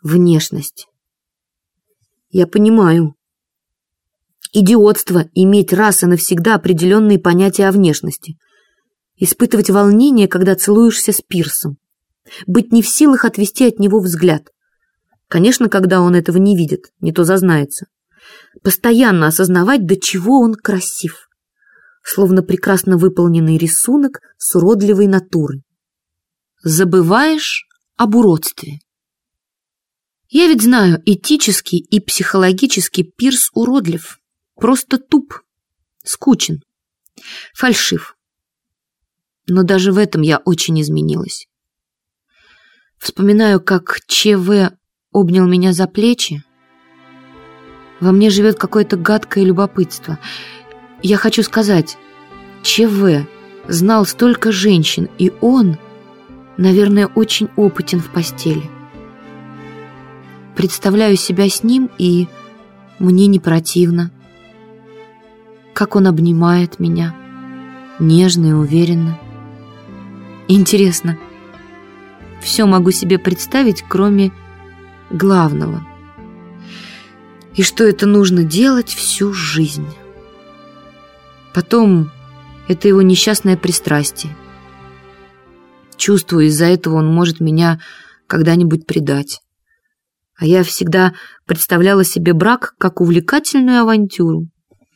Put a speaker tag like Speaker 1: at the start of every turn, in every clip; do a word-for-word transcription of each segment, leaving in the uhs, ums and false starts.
Speaker 1: Внешность. Я понимаю. Идиотство иметь раз и навсегда определенные понятия о внешности. Испытывать волнение, когда целуешься с Пирсом. Быть не в силах отвести от него взгляд. Конечно, когда он этого не видит, не то зазнается. Постоянно осознавать, до чего он красив. Словно прекрасно выполненный рисунок с уродливой натуры. Забываешь об уродстве. Я ведь знаю, этически и психологически Пирс уродлив. Просто туп, скучен, фальшив. Но даже в этом я очень изменилась. Вспоминаю, как ЧВ обнял меня за плечи. Во мне живет какое-то гадкое любопытство. Я хочу сказать, ЧВ знал столько женщин, и он, наверное, очень опытен в постели. Представляю себя с ним, и мне не противно. Как он обнимает меня, нежно и уверенно. Интересно, все могу себе представить, кроме главного. И что это нужно делать всю жизнь. Потом это его несчастное пристрастие. Чувствую, из-за этого он может меня когда-нибудь предать. А я всегда представляла себе брак как увлекательную авантюру.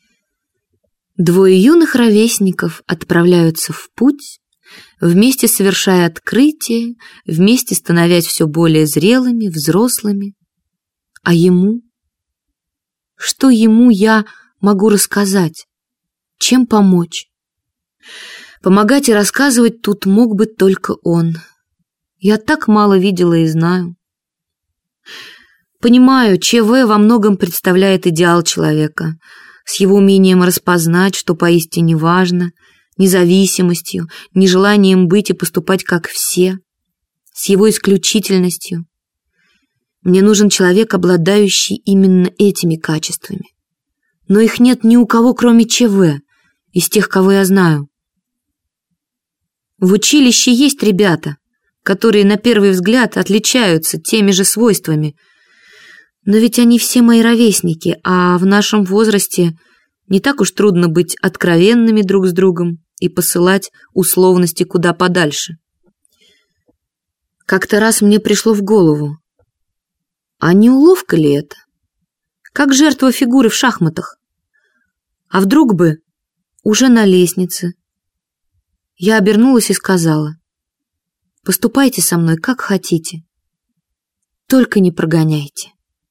Speaker 1: Двое юных ровесников отправляются в путь, вместе совершая открытия, вместе становясь все более зрелыми, взрослыми. А ему? Что ему я могу рассказать? Чем помочь? Помогать и рассказывать тут мог бы только он. Я так мало видела и знаю. Понимаю, ЧВ во многом представляет идеал человека, с его умением распознать, что поистине важно, независимостью, нежеланием быть и поступать как все, с его исключительностью. Мне нужен человек, обладающий именно этими качествами. Но их нет ни у кого, кроме ЧВ, из тех, кого я знаю. В училище есть ребята, которые на первый взгляд отличаются теми же свойствами, но ведь они все мои ровесники, а в нашем возрасте не так уж трудно быть откровенными друг с другом и посылать условности куда подальше. Как-то раз мне пришло в голову, а не уловка ли это? Как жертва фигуры в шахматах. А вдруг бы уже на лестнице. Я обернулась и сказала: поступайте со мной как хотите, только не прогоняйте.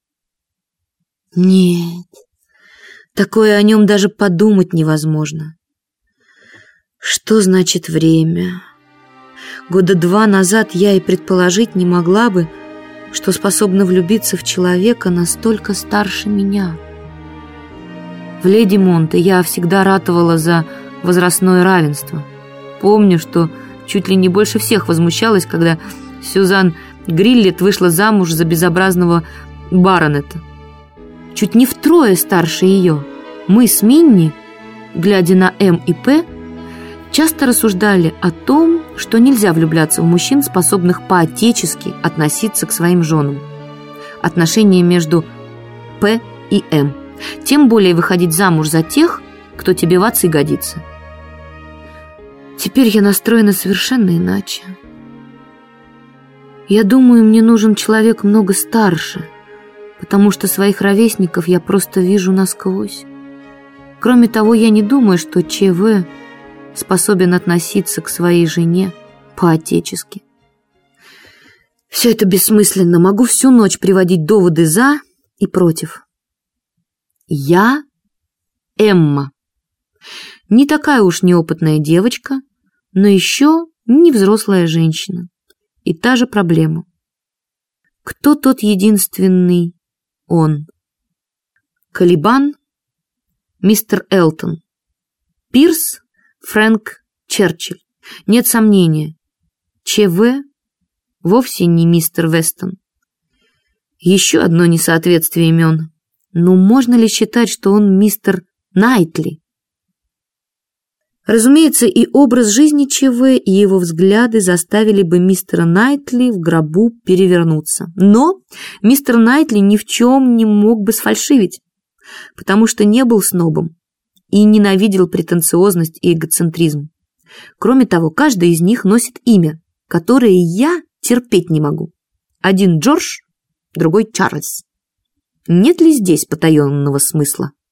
Speaker 1: Нет, такое о нем даже подумать невозможно. Что значит время? Года два назад я и предположить не могла бы, что способна влюбиться в человека настолько старше меня. В «Леди Монте» я всегда ратовала за возрастное равенство. Помню, что чуть ли не больше всех возмущалась, когда Сюзан Гриллет вышла замуж за безобразного баронета. Чуть не втрое старше ее. Мы с Минни, глядя на М и П, часто рассуждали о том, что нельзя влюбляться в мужчин, способных по-отечески относиться к своим женам. Отношения между П и М. Тем более выходить замуж за тех, кто тебе в отцы годится. Теперь я настроена совершенно иначе. Я думаю, мне нужен человек много старше, потому что своих ровесников я просто вижу насквозь. Кроме того, я не думаю, что ЧВ способен относиться к своей жене по-отечески. Все это бессмысленно. Могу всю ночь приводить доводы «за» и «против». Я Эмма. Не такая уж неопытная девочка, но еще не взрослая женщина. И та же проблема. Кто тот единственный он? Калибан, мистер Элтон, Пирс, Фрэнк Черчилль. Нет сомнения, ЧВ вовсе не мистер Вестон. Еще одно несоответствие имен. Но можно ли считать, что он мистер Найтли? Разумеется, и образ жизни ЧВ, и его взгляды заставили бы мистера Найтли в гробу перевернуться. Но мистер Найтли ни в чем не мог бы сфальшивить, потому что не был снобом и ненавидел претенциозность и эгоцентризм. Кроме того, каждый из них носит имя, которое я терпеть не могу. Один Джордж, другой Чарльз. Нет ли здесь потаенного смысла?